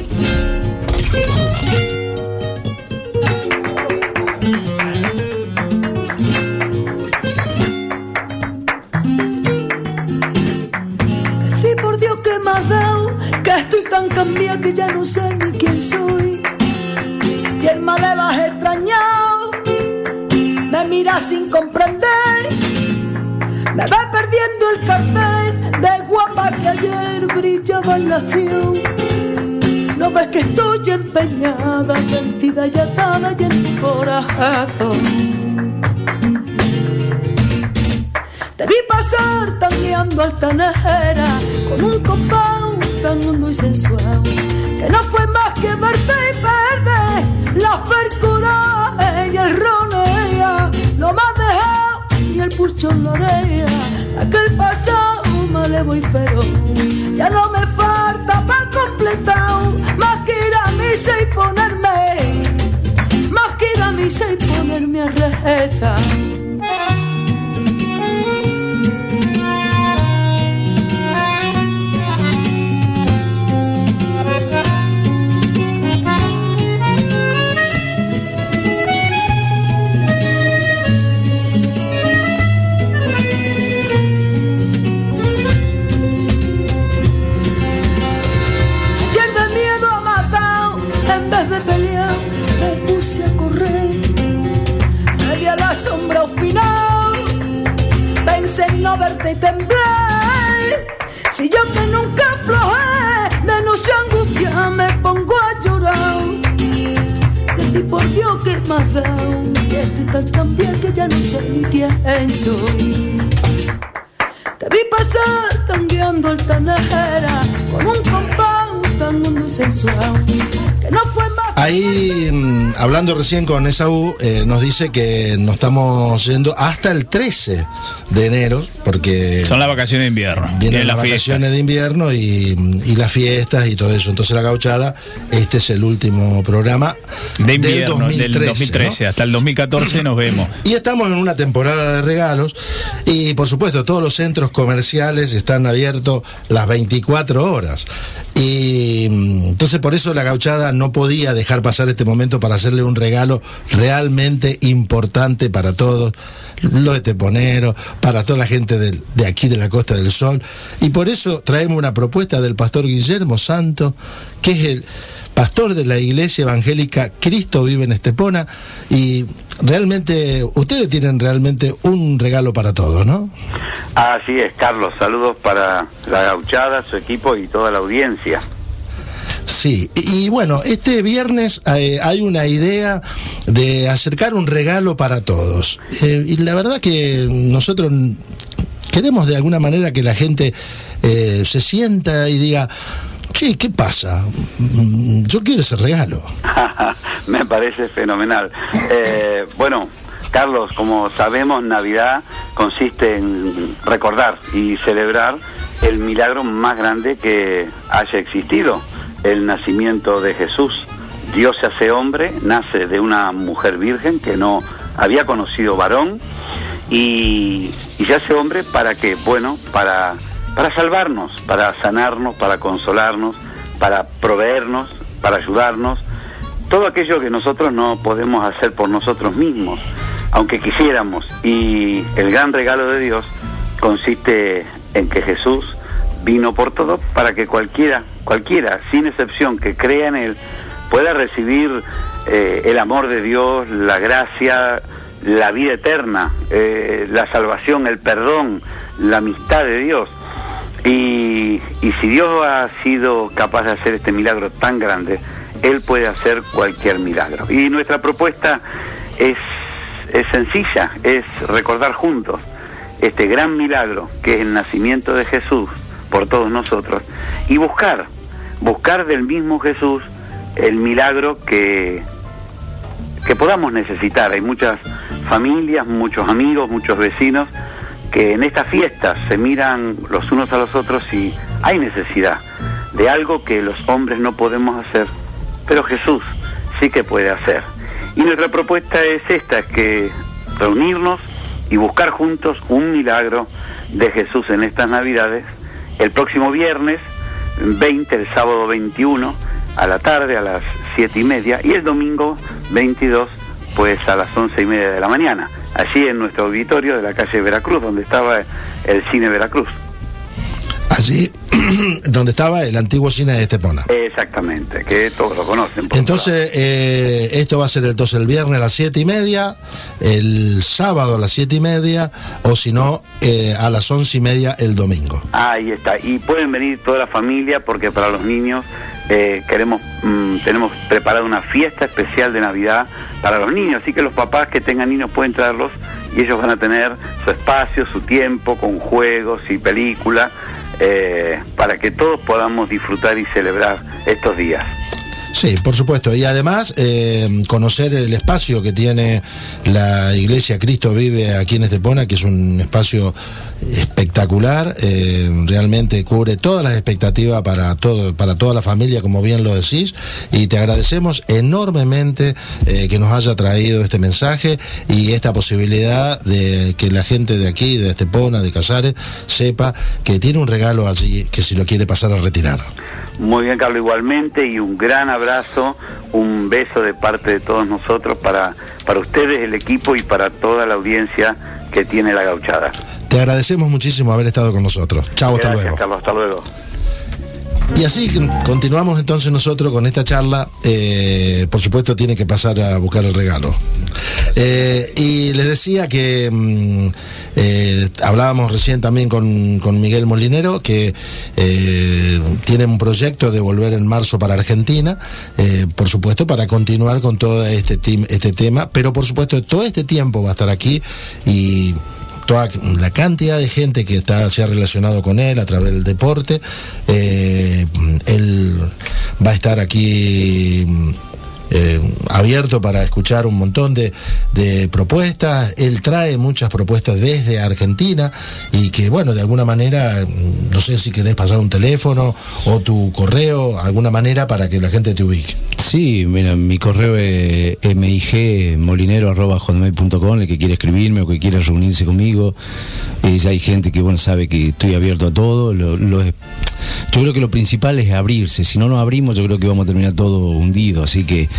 Que estoy tan cambiada que ya no sé ni quién soy. Y el malevas extrañado me mira sin comprender. Me va perdiendo el cartel de guapa que ayer brillaba en la acción. No ves que estoy empeñada, vencida y atada y en tu corazón. Te vi pasar tangueando altanera con un compás tan hondo y sensual, que no fue más que verte y perder la fercura y el ronea. No me has dejado ni el pulso en la oreja, aquel pasado malevo y feroz. Ya no me falta para completar más que ir a misa y ponerme, más que ir a misa y ponerme a rezar. Sombra al final, pensé en no verte y temblé. Si yo que nunca aflojé, de noche angustia me pongo a llorar. Te vi por Dios que me has dado, que estoy tan bien que ya no sé ni quién soy. Te vi pasar tangueando altanera con un compás tan hondo y sensual que no fue más. Ahí, hablando recién con Esaú, nos dice que nos estamos yendo hasta el 13 de enero, porque son las vacaciones de invierno. Vienen las vacaciones de invierno y las fiestas y todo eso. Entonces La Gauchada, este es el último programa de invierno, del 2013, ¿no? Hasta el 2014 nos vemos. Y estamos en una temporada de regalos y, por supuesto, todos los centros comerciales están abiertos las 24 horas. Y entonces por eso La Gauchada no podía dejar pasar este momento para hacerle un regalo realmente importante para todos los esteponeros, para toda la gente de aquí de la Costa del Sol. Y por eso traemos una propuesta del pastor Guillermo Santo, que es el pastor de la Iglesia Evangélica Cristo Vive en Estepona, y realmente ustedes tienen realmente un regalo para todos, ¿no? Así es, Carlos. Saludos para La Gauchada, su equipo y toda la audiencia. Sí, y bueno, este viernes hay una idea de acercar un regalo para todos. Y la verdad que nosotros queremos de alguna manera que la gente se sienta y diga: che, ¿qué pasa? Yo quiero ese regalo. Me parece fenomenal. Bueno, Carlos, como sabemos, Navidad consiste en recordar y celebrar el milagro más grande que haya existido, el nacimiento de Jesús. Dios se hace hombre, nace de una mujer virgen que no había conocido varón y se hace hombre ¿para qué? Bueno, para salvarnos, para sanarnos, para consolarnos, para proveernos, para ayudarnos, todo aquello que nosotros no podemos hacer por nosotros mismos, aunque quisiéramos. Y el gran regalo de Dios consiste en que Jesús vino por todo para que cualquiera, sin excepción, que crea en Él, pueda recibir el amor de Dios, la gracia, la vida eterna, la salvación, el perdón, la amistad de Dios. Y si Dios ha sido capaz de hacer este milagro tan grande, Él puede hacer cualquier milagro. Y nuestra propuesta es sencilla, es recordar juntos este gran milagro que es el nacimiento de Jesús por todos nosotros, y buscar del mismo Jesús el milagro que podamos necesitar. Hay muchas familias, muchos amigos, muchos vecinos que en estas fiestas se miran los unos a los otros y hay necesidad de algo que los hombres no podemos hacer, pero Jesús sí que puede hacer. Y nuestra propuesta es esta, es que reunirnos y buscar juntos un milagro de Jesús en estas Navidades, el próximo viernes 20, el sábado 21, a la tarde a las 7:30, y el domingo 22, pues a las 11:30 de la mañana, allí en nuestro auditorio de la calle Veracruz, donde estaba el Cine Veracruz. Allí donde estaba el antiguo cine de Estepona. Exactamente, que todos lo conocen. Entonces, esto va a ser entonces el viernes a las 7:30, el sábado a las 7:30, o si no, a las 11:30 el domingo. Ahí está, y pueden venir toda la familia, porque para los niños tenemos preparado una fiesta especial de Navidad para los niños, así que los papás que tengan niños pueden traerlos y ellos van a tener su espacio, su tiempo, con juegos y películas, para que todos podamos disfrutar y celebrar estos días. Sí, por supuesto, y además conocer el espacio que tiene la Iglesia Cristo Vive aquí en Estepona, que es un espacio espectacular, realmente cubre todas las expectativas para toda la familia, como bien lo decís, y te agradecemos enormemente que nos haya traído este mensaje y esta posibilidad de que la gente de aquí, de Estepona, de Casares, sepa que tiene un regalo allí, que si lo quiere pasar a retirar. Muy bien, Carlos, igualmente, y un gran abrazo, un beso de parte de todos nosotros para ustedes, el equipo, y para toda la audiencia que tiene La Gauchada. Te agradecemos muchísimo haber estado con nosotros. Chao, hasta luego. Gracias, Carlos, hasta luego. Y así continuamos entonces nosotros con esta charla. Por supuesto tiene que pasar a buscar el regalo. Y les decía que hablábamos recién también con Miguel Molinero, que tiene un proyecto de volver en marzo para Argentina, por supuesto para continuar con todo este tema, pero por supuesto todo este tiempo va a estar aquí, y toda la cantidad de gente que se ha relacionado con él a través del deporte, él va a estar aquí abierto para escuchar un montón de propuestas. Él trae muchas propuestas desde Argentina, y que bueno, de alguna manera, no sé si querés pasar un teléfono o tu correo, alguna manera para que la gente te ubique. Sí, mira, mi correo es mijmolinero@hotmail.com, el que quiere escribirme o que quiera reunirse conmigo. Ya hay gente que bueno sabe que estoy abierto a todo. Yo creo que lo principal es abrirse. Si no nos abrimos, yo creo que vamos a terminar todo hundido. Así que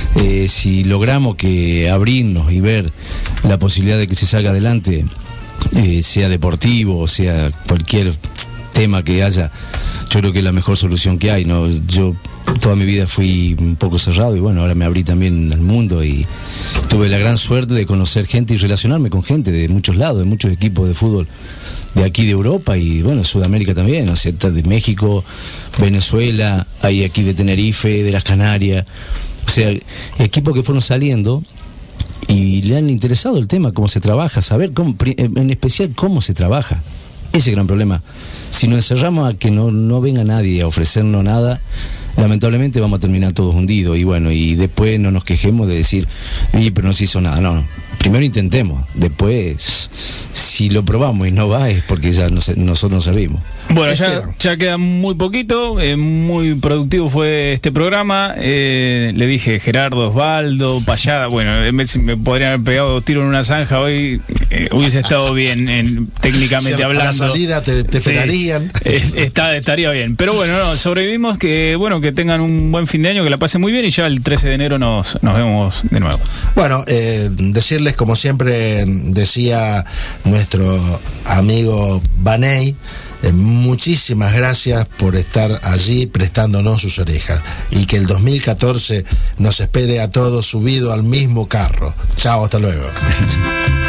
si logramos que abrirnos y ver la posibilidad de que se salga adelante, sea deportivo o sea cualquier tema que haya, yo creo que es la mejor solución que hay, ¿no? Yo toda mi vida fui un poco cerrado, y bueno, ahora me abrí también al mundo, y tuve la gran suerte de conocer gente y relacionarme con gente de muchos lados, de muchos equipos de fútbol de aquí de Europa y bueno, Sudamérica también, o sea, de México, Venezuela, hay aquí de Tenerife, de las Canarias, o sea, equipos que fueron saliendo y le han interesado el tema, cómo se trabaja, saber cómo, en especial cómo se trabaja. Ese es el gran problema. Si nos encerramos a que no venga nadie a ofrecernos nada, lamentablemente vamos a terminar todos hundidos, y bueno, y después no nos quejemos de decir, pero no se hizo nada. No, primero intentemos, después si lo probamos y no va, es porque ya nosotros nos servimos. Bueno, ya queda muy poquito, muy productivo fue este programa. Le dije Gerardo, Osvaldo, Payada, bueno, me podrían haber pegado tiro en una zanja hoy, hubiese estado bien técnicamente si hablando. A la salida te pegarían. Estaría bien, pero bueno, sobrevivimos, que bueno, que tengan un buen fin de año, que la pasen muy bien, y ya el 13 de enero nos vemos de nuevo. Bueno, decirles, como siempre decía nuestro amigo Baney, muchísimas gracias por estar allí prestándonos sus orejas, y que el 2014 nos espere a todos subido al mismo carro. Chao, hasta luego.